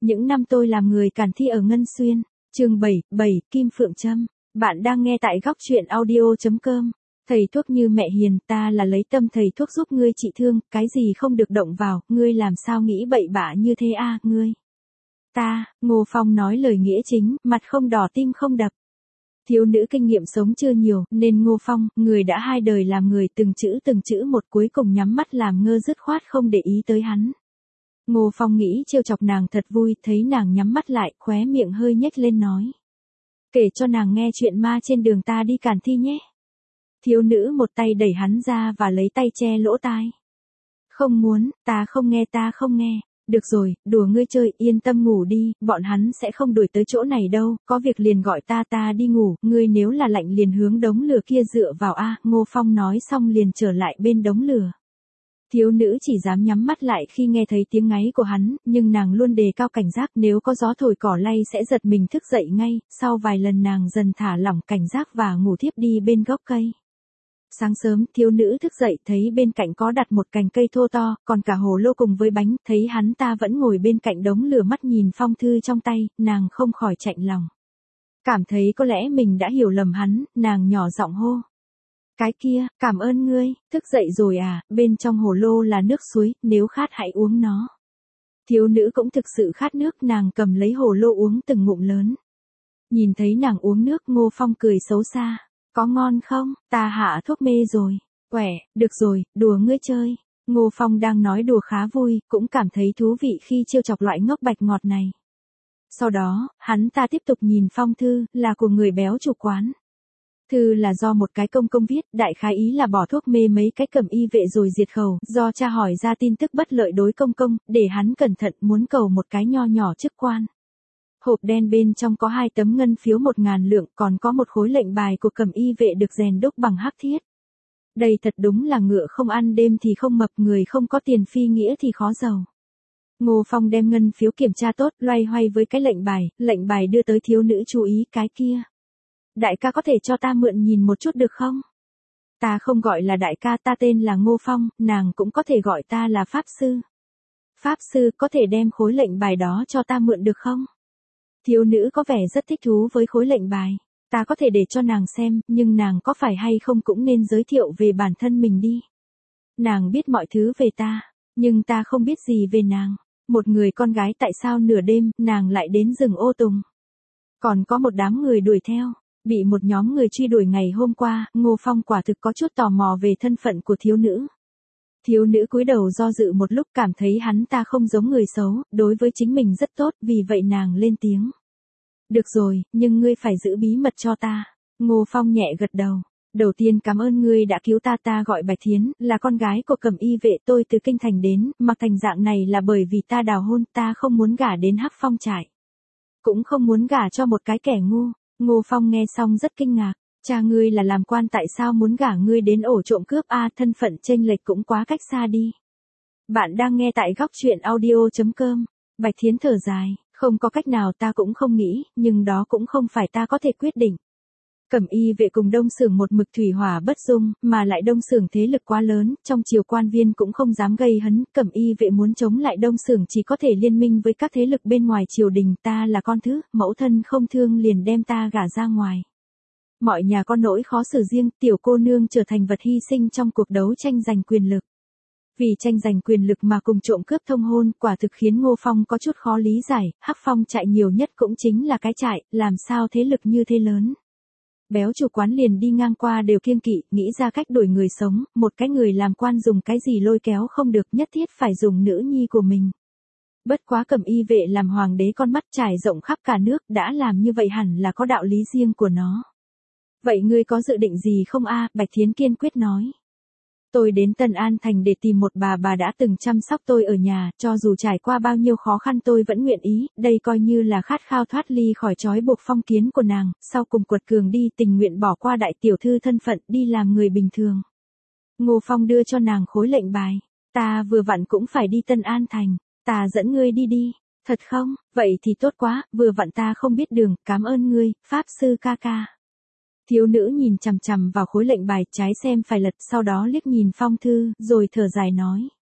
Những năm tôi làm người càn thi ở Ngân Xuyên, chương 7, Kim Phượng Trâm. Bạn đang nghe tại góc truyện audio.com. Thầy thuốc như mẹ hiền, ta là lấy tâm thầy thuốc giúp ngươi trị thương, cái gì không được động vào, ngươi làm sao nghĩ bậy bạ như thế a, ngươi. Ngô Phong nói lời nghĩa chính, mặt không đỏ tim không đập. Thiếu nữ kinh nghiệm sống chưa nhiều, nên Ngô Phong, người đã 2 đời làm người từng chữ một cuối cùng nhắm mắt làm ngơ dứt khoát không để ý tới hắn. Ngô Phong nghĩ trêu chọc nàng thật vui, thấy nàng nhắm mắt lại, khóe miệng hơi nhếch lên nói. Kể cho nàng nghe chuyện ma trên đường ta đi càn thi nhé. Thiếu nữ một tay đẩy hắn ra và lấy tay che lỗ tai. Không muốn, ta không nghe. Được rồi, đùa ngươi chơi, yên tâm ngủ đi, bọn hắn sẽ không đuổi tới chỗ này đâu, có việc liền gọi ta đi ngủ, ngươi nếu là lạnh liền hướng đống lửa kia dựa vào a. Ngô Phong nói xong liền trở lại bên đống lửa. Thiếu nữ chỉ dám nhắm mắt lại khi nghe thấy tiếng ngáy của hắn, nhưng nàng luôn đề cao cảnh giác, nếu có gió thổi cỏ lay sẽ giật mình thức dậy ngay, sau vài lần nàng dần thả lỏng cảnh giác và ngủ thiếp đi bên gốc cây. Sáng sớm, thiếu nữ thức dậy thấy bên cạnh có đặt một cành cây thô to, còn cả hồ lô cùng với bánh, thấy hắn ta vẫn ngồi bên cạnh đống lửa mắt nhìn phong thư trong tay, nàng không khỏi chạnh lòng. Cảm thấy có lẽ mình đã hiểu lầm hắn, nàng nhỏ giọng hô. Cái kia, cảm ơn ngươi, thức dậy rồi à, bên trong hồ lô là nước suối, nếu khát hãy uống nó. Thiếu nữ cũng thực sự khát nước, nàng cầm lấy hồ lô uống từng ngụm lớn. Nhìn thấy nàng uống nước, Ngô Phong cười xấu xa. Có ngon không, ta hạ thuốc mê rồi. Quẻ, được rồi, đùa ngươi chơi. Ngô Phong đang nói đùa khá vui, cũng cảm thấy thú vị khi trêu chọc loại ngốc bạch ngọt này. Sau đó, hắn ta tiếp tục nhìn phong thư, là của người béo chủ quán. Thư là do một cái công viết, đại khái ý là bỏ thuốc mê mấy cái cẩm y vệ rồi diệt khẩu, do cha hỏi ra tin tức bất lợi đối công, để hắn cẩn thận muốn cầu một cái nho nhỏ chức quan. Hộp đen bên trong có 2 tấm ngân phiếu 1.000 lượng, còn có một khối lệnh bài của cẩm y vệ được rèn đúc bằng hắc thiết. Đây thật đúng là ngựa không ăn đêm thì không mập, người không có tiền phi nghĩa thì khó giàu. Ngô Phong đem ngân phiếu kiểm tra tốt, loay hoay với cái lệnh bài đưa tới thiếu nữ chú ý, cái kia. Đại ca có thể cho ta mượn nhìn một chút được không? Ta không gọi là đại ca, ta tên là Ngô Phong, nàng cũng có thể gọi ta là Pháp Sư. Pháp Sư, có thể đem khối lệnh bài đó cho ta mượn được không? Thiếu nữ có vẻ rất thích thú với khối lệnh bài. Ta có thể để cho nàng xem, nhưng nàng có phải hay không cũng nên giới thiệu về bản thân mình đi. Nàng biết mọi thứ về ta, nhưng ta không biết gì về nàng. Một người con gái tại sao nửa đêm, nàng lại đến rừng Ô Tùng. Còn có một đám người đuổi theo, bị một nhóm người truy đuổi ngày hôm qua, Ngô Phong quả thực có chút tò mò về thân phận của thiếu nữ. Thiếu nữ cúi đầu do dự một lúc, cảm thấy hắn ta không giống người xấu, đối với chính mình rất tốt, vì vậy nàng lên tiếng. Được rồi, nhưng ngươi phải giữ bí mật cho ta. Ngô Phong nhẹ gật đầu. Đầu tiên cảm ơn ngươi đã cứu ta gọi Bạch Thiến, là con gái của cẩm y vệ, tôi từ Kinh Thành đến, mặc thành dạng này là bởi vì ta đào hôn, ta không muốn gả đến Hắc Phong trại. Cũng không muốn gả cho một cái kẻ ngu. Ngô Phong nghe xong rất kinh ngạc. Cha ngươi là làm quan, tại sao muốn gả ngươi đến ổ trộm cướp a, thân phận chênh lệch cũng quá cách xa đi. Bạn đang nghe tại góc truyện audio.com. Bạch Thiến thở dài, không có cách nào, ta cũng không nghĩ, nhưng đó cũng không phải ta có thể quyết định. Cẩm y vệ cùng Đông Xưởng một mực thủy hỏa bất dung, mà lại Đông Xưởng thế lực quá lớn, trong triều quan viên cũng không dám gây hấn, Cẩm y vệ muốn chống lại Đông Xưởng chỉ có thể liên minh với các thế lực bên ngoài triều đình, ta là con thứ, mẫu thân không thương liền đem ta gả ra ngoài. Mọi nhà có nỗi khó xử riêng, tiểu cô nương trở thành vật hy sinh trong cuộc đấu tranh giành quyền lực. Vì tranh giành quyền lực mà cùng trộm cướp thông hôn, quả thực khiến Ngô Phong có chút khó lý giải, Hắc Phong trại nhiều nhất cũng chính là cái trại, làm sao thế lực như thế lớn. Béo chủ quán liền đi ngang qua đều kiêng kỵ, nghĩ ra cách đổi người sống, một cái người làm quan dùng cái gì lôi kéo không được, nhất thiết phải dùng nữ nhi của mình. Bất quá cẩm y vệ làm hoàng đế con mắt trải rộng khắp cả nước, đã làm như vậy hẳn là có đạo lý riêng của nó. Vậy ngươi có dự định gì không a? Bạch Thiến kiên quyết nói. Tôi đến Tân An Thành để tìm một bà đã từng chăm sóc tôi ở nhà, cho dù trải qua bao nhiêu khó khăn tôi vẫn nguyện ý, đây coi như là khát khao thoát ly khỏi trói buộc phong kiến của nàng, sau cùng quật cường đi, tình nguyện bỏ qua đại tiểu thư thân phận, đi làm người bình thường. Ngô Phong đưa cho nàng khối lệnh bài. Ta vừa vặn cũng phải đi Tân An Thành, ta dẫn ngươi đi. Thật không? Vậy thì tốt quá, vừa vặn ta không biết đường, cảm ơn ngươi, Pháp Sư ca ca. Thiếu nữ nhìn chằm chằm vào khối lệnh bài, trái xem phải lật, sau đó liếc nhìn phong thư, rồi thở dài nói.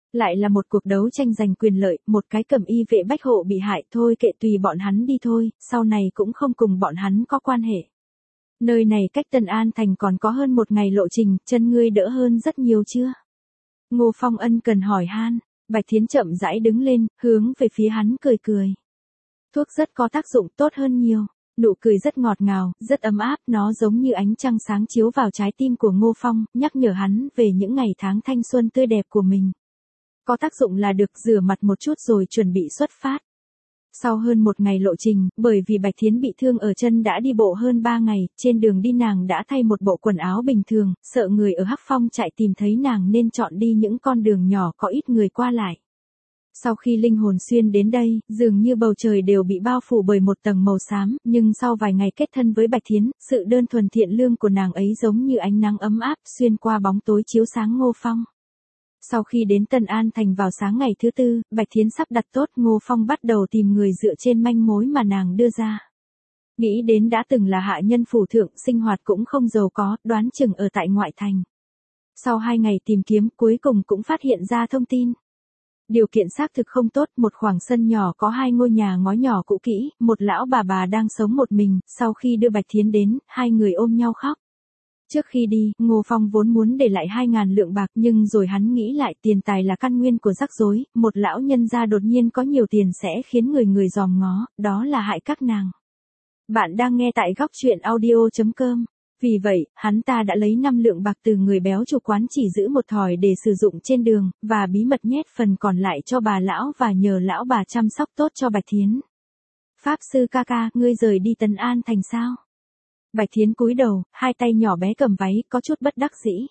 Lại là một cuộc đấu tranh giành quyền lợi, một cái cẩm y vệ bách hộ bị hại, thôi kệ tùy bọn hắn đi thôi, sau này cũng không cùng bọn hắn có quan hệ. Nơi này cách Tân An Thành còn có hơn một ngày lộ trình, chân ngươi đỡ hơn rất nhiều chưa? Ngô Phong ân cần hỏi han. Bạch Thiến chậm rãi đứng lên, hướng về phía hắn cười cười. Thuốc rất có tác dụng, tốt hơn nhiều. Nụ cười rất ngọt ngào, rất ấm áp, nó giống như ánh trăng sáng chiếu vào trái tim của Ngô Phong, nhắc nhở hắn về những ngày tháng thanh xuân tươi đẹp của mình. Có tác dụng là được, rửa mặt một chút rồi chuẩn bị xuất phát. Sau hơn một ngày lộ trình, bởi vì Bạch Thiến bị thương ở chân đã đi bộ hơn 3 ngày, trên đường đi nàng đã thay một bộ quần áo bình thường, sợ người ở Hắc Phong trại tìm thấy nàng nên chọn đi những con đường nhỏ có ít người qua lại. Sau khi linh hồn xuyên đến đây, dường như bầu trời đều bị bao phủ bởi một tầng màu xám, nhưng sau vài ngày kết thân với Bạch Thiến, sự đơn thuần thiện lương của nàng ấy giống như ánh nắng ấm áp xuyên qua bóng tối chiếu sáng Ngô Phong. Sau khi đến Tân An Thành vào sáng ngày thứ tư, Bạch Thiến sắp đặt tốt, Ngô Phong bắt đầu tìm người dựa trên manh mối mà nàng đưa ra. Nghĩ đến đã từng là hạ nhân phủ thượng, sinh hoạt cũng không giàu có, đoán chừng ở tại ngoại thành. Sau 2 ngày tìm kiếm, cuối cùng cũng phát hiện ra thông tin. Điều kiện xác thực không tốt, một khoảng sân nhỏ có 2 ngôi nhà ngói nhỏ cũ kỹ, một lão bà đang sống một mình, sau khi đưa Bạch Thiến đến, 2 người ôm nhau khóc. Trước khi đi, Ngô Phong vốn muốn để lại 2.000 lượng bạc nhưng rồi hắn nghĩ lại tiền tài là căn nguyên của rắc rối, một lão nhân gia đột nhiên có nhiều tiền sẽ khiến người dòm ngó, đó là hại các nàng. Bạn đang nghe tại góc truyện audio.com. Vì vậy, hắn ta đã lấy 5 lượng bạc từ người béo chủ quán chỉ giữ một thỏi để sử dụng trên đường, và bí mật nhét phần còn lại cho bà lão và nhờ lão bà chăm sóc tốt cho Bạch Thiến. Pháp sư ca ca, ngươi rời đi Tân An Thành sao? Bạch Thiến cúi đầu, 2 tay nhỏ bé cầm váy, có chút bất đắc dĩ.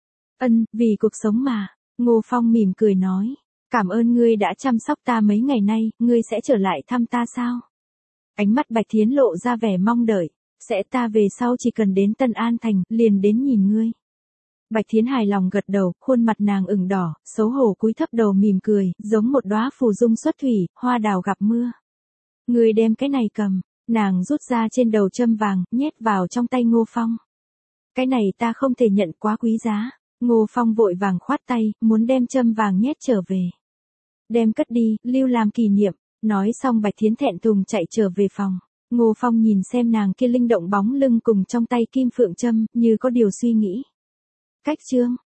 Vì cuộc sống mà. Ngô Phong mỉm cười nói. Cảm ơn ngươi đã chăm sóc ta mấy ngày nay, ngươi sẽ trở lại thăm ta sao? Ánh mắt Bạch Thiến lộ ra vẻ mong đợi. Sẽ, ta về sau chỉ cần đến Tân An Thành, liền đến nhìn ngươi. Bạch Thiến hài lòng gật đầu, khuôn mặt nàng ửng đỏ, xấu hổ cúi thấp đầu mỉm cười, giống một đóa phù dung xuất thủy, hoa đào gặp mưa. Ngươi đem cái này cầm. Nàng rút ra trên đầu châm vàng, nhét vào trong tay Ngô Phong. Cái này ta không thể nhận, quá quý giá. Ngô Phong vội vàng khoát tay, muốn đem châm vàng nhét trở về. Đem cất đi, lưu làm kỷ niệm. Nói xong Bạch Thiến thẹn thùng chạy trở về phòng. Ngô Phong nhìn xem nàng kia linh động bóng lưng cùng trong tay kim phượng châm, như có điều suy nghĩ. Cách chương.